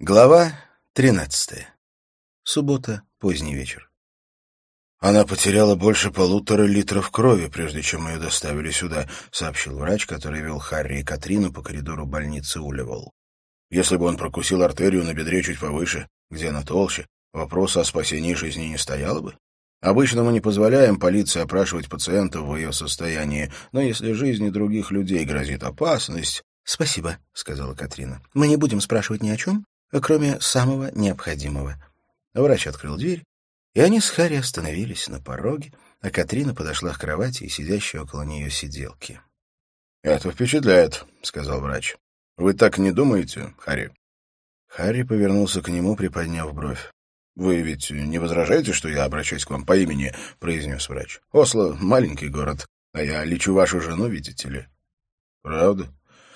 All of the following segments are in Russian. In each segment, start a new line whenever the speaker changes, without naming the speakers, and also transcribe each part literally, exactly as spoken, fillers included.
Глава тринадцатая. Суббота, поздний вечер. «Она потеряла больше полутора литров крови, прежде чем ее доставили сюда», — сообщил врач, который вел Харри и Катрину по коридору больницы Улливолл. «Если бы он прокусил артерию на бедре чуть повыше, где она толще, вопроса о спасении жизни не стояло бы. Обычно мы не позволяем полиции опрашивать пациентов в ее состоянии, но если жизни других людей грозит опасность...» «Спасибо», — сказала Катрина. «Мы не будем спрашивать ни о чем, кроме самого необходимого». Врач открыл дверь, и они с Харри остановились на пороге, а Катрина подошла к кровати и сидящей около нее сиделки. «Это впечатляет», — сказал врач. «Вы так не думаете, Харри?» Харри повернулся к нему, приподняв бровь. «Вы ведь не возражаете, что я обращаюсь к вам по имени?» — произнес врач. «Осло — маленький город, а я лечу вашу жену, видите ли». «Правда?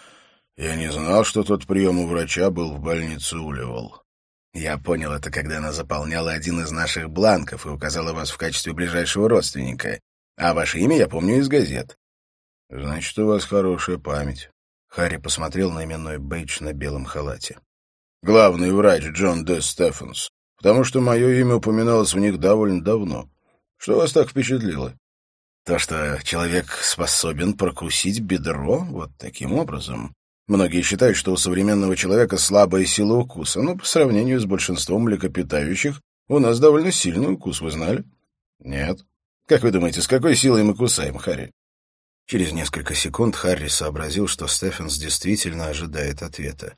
Я не знал, что тот прием у врача был в больнице Улливолл. Я понял это, когда она заполняла один из наших бланков и указала вас в качестве ближайшего родственника. А ваше имя я помню из газет». «Значит, у вас хорошая память». Харри посмотрел на именной бейдж на белом халате. «Главный врач Джон Д. Стефенс, потому что мое имя упоминалось в них довольно давно. Что вас так впечатлило?» «То, что человек способен прокусить бедро вот таким образом». Многие считают, что у современного человека слабая сила укуса, но по сравнению с большинством млекопитающих у нас довольно сильный укус, вы знали? Нет. Как вы думаете, с какой силой мы кусаем, Харри? Через несколько секунд Харри сообразил, что Стефенс действительно ожидает ответа.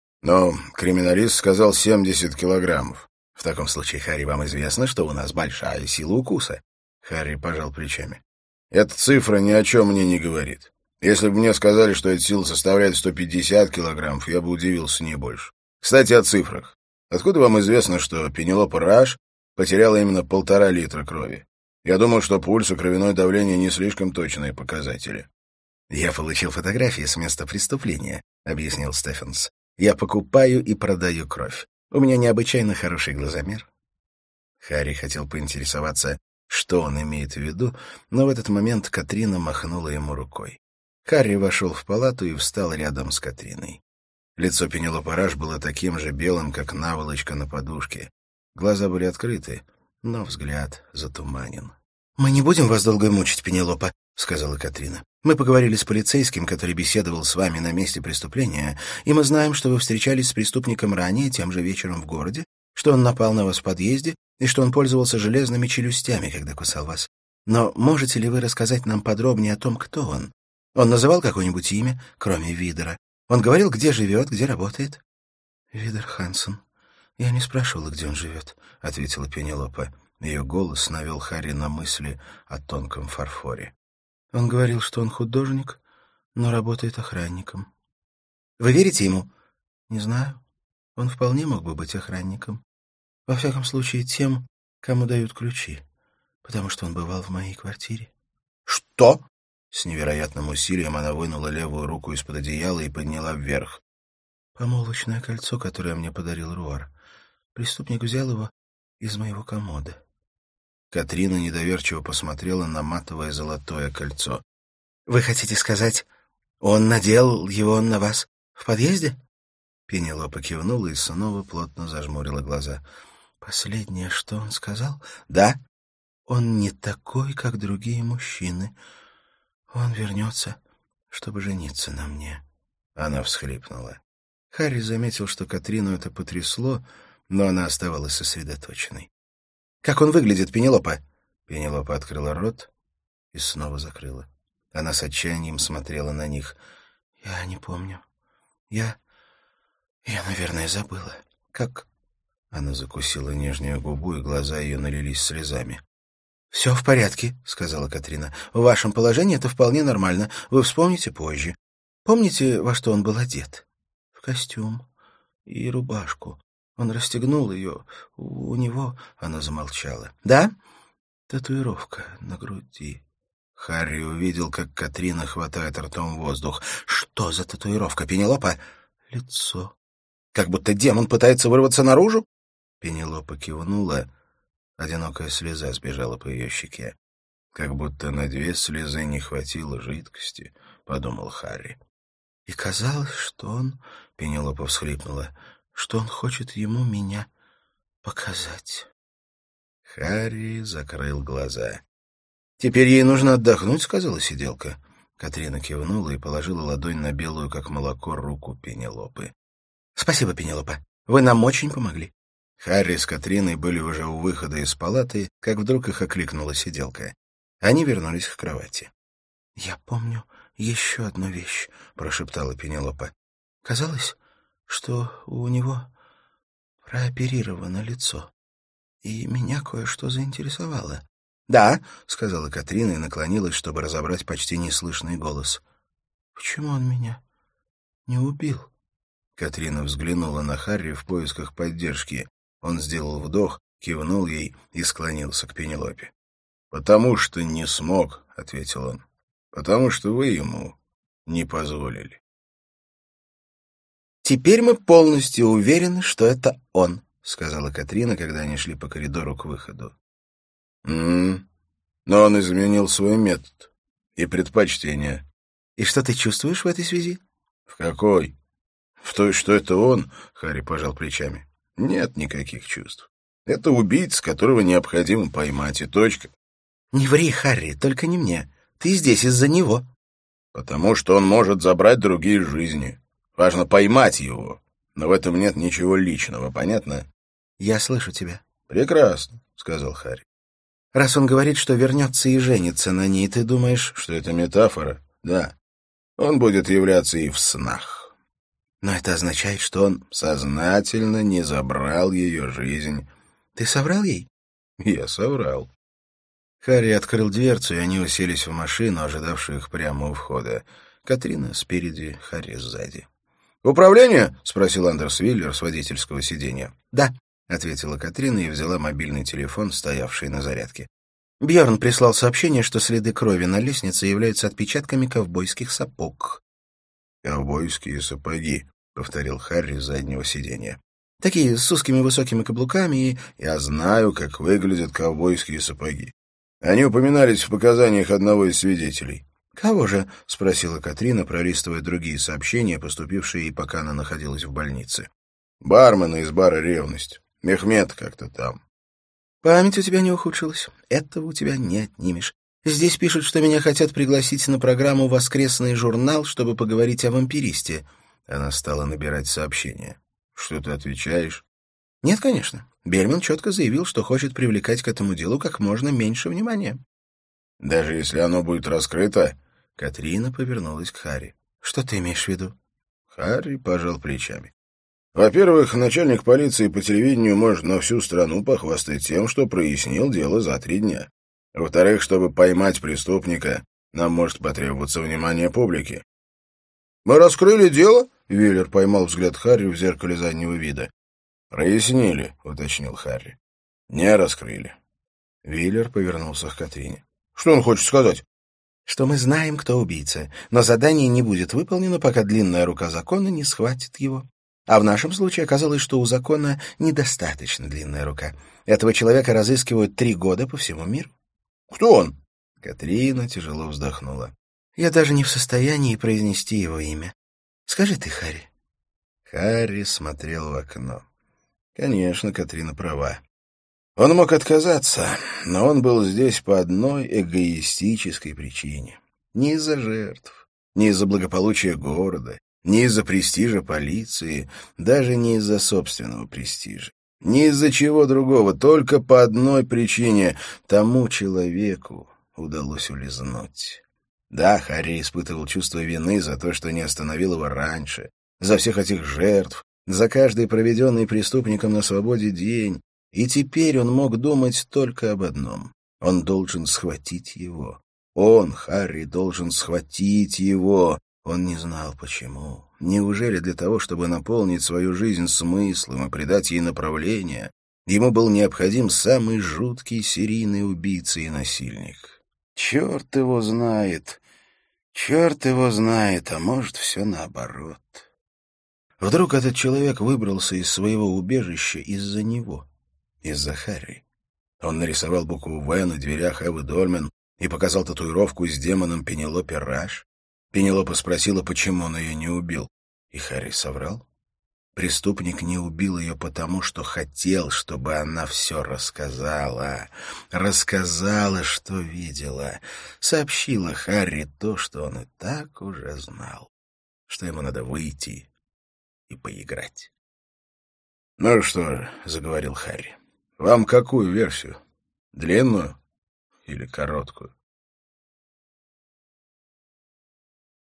Но криминалист сказал семьдесят килограммов. В таком случае, Харри, вам известно, что у нас большая сила укуса. Харри пожал плечами. Эта цифра ни о чем мне не говорит. Если бы мне сказали, что эта сила составляет сто пятьдесят килограммов, я бы удивился не больше. Кстати, о цифрах. Откуда вам известно, что Пенелопа Раш потеряла именно полтора литра крови? Я думал, что пульс и кровяное давление не слишком точные показатели. «Я получил фотографии с места преступления», — объяснил Стефенс. «Я покупаю и продаю кровь. У меня необычайно хороший глазомер». Харри хотел поинтересоваться, что он имеет в виду, но в этот момент Катрина махнула ему рукой. Харри вошел в палату и встал рядом с Катриной. Лицо Пенелопы Раш было таким же белым, как наволочка на подушке. Глаза были открыты, но взгляд затуманен. «Мы не будем вас долго мучить, Пенелопа», — сказала Катрина. «Мы поговорили с полицейским, который беседовал с вами на месте преступления, и мы знаем, что вы встречались с преступником ранее, тем же вечером в городе, что он напал на вас в подъезде и что он пользовался железными челюстями, когда кусал вас. Но можете ли вы рассказать нам подробнее о том, кто он? Он называл какое-нибудь имя, кроме Видера? Он говорил, где живет, где работает?» «Видер Хансен. Я не спрашивала, где он живет», — ответила Пенелопа. Ее голос навел Харри на мысли о тонком фарфоре. «Он говорил, что он художник, но работает охранником». «Вы верите ему?» «Не знаю. Он вполне мог бы быть охранником. Во всяком случае, тем, кому дают ключи, потому что он бывал в моей квартире». «Что?» С невероятным усилием она вынула левую руку из-под одеяла и подняла вверх. «Помолвочное кольцо, которое мне подарил Руар. Преступник взял его из моего комода». Катрина недоверчиво посмотрела на матовое золотое кольцо. «Вы хотите сказать, он надел его на вас в подъезде?» Пенелопа кивнула и снова плотно зажмурила глаза. «Последнее, что он сказал?» «Да, он не такой, как другие мужчины. Он вернется, чтобы жениться на мне». Она всхлипнула. Харри заметил, что Катрину это потрясло, но она оставалась сосредоточенной. «Как он выглядит, Пенелопа?» Пенелопа открыла рот и снова закрыла. Она с отчаянием смотрела на них. «Я не помню. Я... я, наверное, забыла. Как...» Она закусила нижнюю губу, и глаза ее налились слезами. «Все в порядке», — сказала Катрина. «В вашем положении это вполне нормально. Вы вспомните позже. Помните, во что он был одет?» «В костюм и рубашку. Он расстегнул ее. У него...» Она замолчала. «Да?» «Татуировка на груди». Харри увидел, как Катрина хватает ртом воздух. «Что за татуировка, Пенелопа?» «Лицо». «Как будто демон пытается вырваться наружу?» Пенелопа кивнула. Одинокая слеза сбежала по ее щеке. «Как будто на две слезы не хватило жидкости», — подумал Харри. «И казалось, что он...» — Пенелопа всхлипнула. что он хочет ему меня показать. Харри закрыл глаза. «Теперь ей нужно отдохнуть», — сказала сиделка. Катрина кивнула и положила ладонь на белую, как молоко, руку Пенелопы. «Спасибо, Пенелопа. Вы нам очень помогли». Харри с Катриной были уже у выхода из палаты, как вдруг их окликнула сиделка. Они вернулись к кровати. «Я помню еще одну вещь», — прошептала Пенелопа. «Казалось, что у него прооперировано лицо, и меня кое-что заинтересовало». «Да», — сказала Катрина и наклонилась, чтобы разобрать почти неслышный голос. «Почему он меня не убил?» Катрина взглянула на Харри в поисках поддержки. Он сделал вдох, кивнул ей и склонился к Пенелопе. «Потому что не смог», — ответил он. «Потому что вы ему не позволили». «Теперь мы полностью уверены, что это он», — сказала Катрина, когда они шли по коридору к выходу. «М-м, но он изменил свой метод и предпочтения». «И что ты чувствуешь в этой связи?» «В какой?» «В той, что это он», — Харри пожал плечами. «Нет никаких чувств. Это убийца, которого необходимо поймать, и точка». «Не ври, Харри, только не мне. Ты здесь из-за него». «Потому что он может забрать другие жизни. Важно поймать его. Но в этом нет ничего личного, понятно?» «Я слышу тебя». «Прекрасно», — сказал Харри. «Раз он говорит, что вернется и женится на ней, ты думаешь...» «Что это метафора?» «Да. Он будет являться и в снах». «Но это означает, что он сознательно не забрал ее жизнь». «Ты соврал ей?» «Я соврал». Харри открыл дверцу, и они уселись в машину, ожидавшую их прямо у входа. Катрина спереди, Харри сзади. «Управление?» — спросил Андерс Виллер с водительского сиденья. «Да», — ответила Катрина и взяла мобильный телефон, стоявший на зарядке. Бьерн прислал сообщение, что следы крови на лестнице являются отпечатками ковбойских сапог. «Ковбойские сапоги», — повторил Харри с заднего сиденья. «Такие с узкими высокими каблуками и...» «Я знаю, как выглядят ковбойские сапоги. Они упоминались в показаниях одного из свидетелей». «Кого же?» — спросила Катрина, пролистывая другие сообщения, поступившие ей, пока она находилась в больнице. «Бармена из бара «Ревность». Мехмед как-то там». «Память у тебя не ухудшилась. Этого у тебя не отнимешь. Здесь пишут, что меня хотят пригласить на программу «Воскресный журнал», чтобы поговорить о вампиристе». Она стала набирать сообщения. «Что ты отвечаешь?» «Нет, конечно. Бельман четко заявил, что хочет привлекать к этому делу как можно меньше внимания». «Даже если оно будет раскрыто?» Катрина повернулась к Харри. «Что ты имеешь в виду?» Харри пожал плечами. «Во-первых, начальник полиции по телевидению может на всю страну похвастать тем, что прояснил дело за три дня. Во-вторых, чтобы поймать преступника, нам может потребоваться внимание публики». «Мы раскрыли дело?» — Виллер поймал взгляд Харри в зеркале заднего вида. «Прояснили», — уточнил Харри. «Не раскрыли». Виллер повернулся к Катрине. «Что он хочет сказать?» «Что мы знаем, кто убийца, но задание не будет выполнено, пока длинная рука закона не схватит его. А в нашем случае оказалось, что у закона недостаточно длинная рука. Этого человека разыскивают три года по всему миру». «Кто он?» Катрина тяжело вздохнула. «Я даже не в состоянии произнести его имя. Скажи ты, Харри». Харри смотрел в окно. Конечно, Катрина права. Он мог отказаться, но он был здесь по одной эгоистической причине. Не из-за жертв, не из-за благополучия города, не из-за престижа полиции, даже не из-за собственного престижа. Ни из-за чего другого, только по одной причине — тому человеку удалось улизнуть. Да, Харри испытывал чувство вины за то, что не остановил его раньше, за всех этих жертв, за каждый проведенный преступником на свободе день, и теперь он мог думать только об одном — он должен схватить его. Он, Харри, должен схватить его. Он не знал, почему. Неужели для того, чтобы наполнить свою жизнь смыслом и придать ей направление, ему был необходим самый жуткий серийный убийца и насильник? Черт его знает, черт его знает, а может, все наоборот. Вдруг этот человек выбрался из своего убежища из-за него, из-за Харри. Он нарисовал букву «В» на дверях Эвы Дольмен и показал татуировку с демоном Пенелопе Раш. Пенелопа спросила, почему он ее не убил, и Харри соврал. Преступник не убил ее потому, что хотел, чтобы она все рассказала. Рассказала, что видела. Сообщила Харри то, что он и так уже знал. Что ему надо выйти и поиграть. — Ну что, — заговорил Харри, — вам какую версию? Длинную или короткую?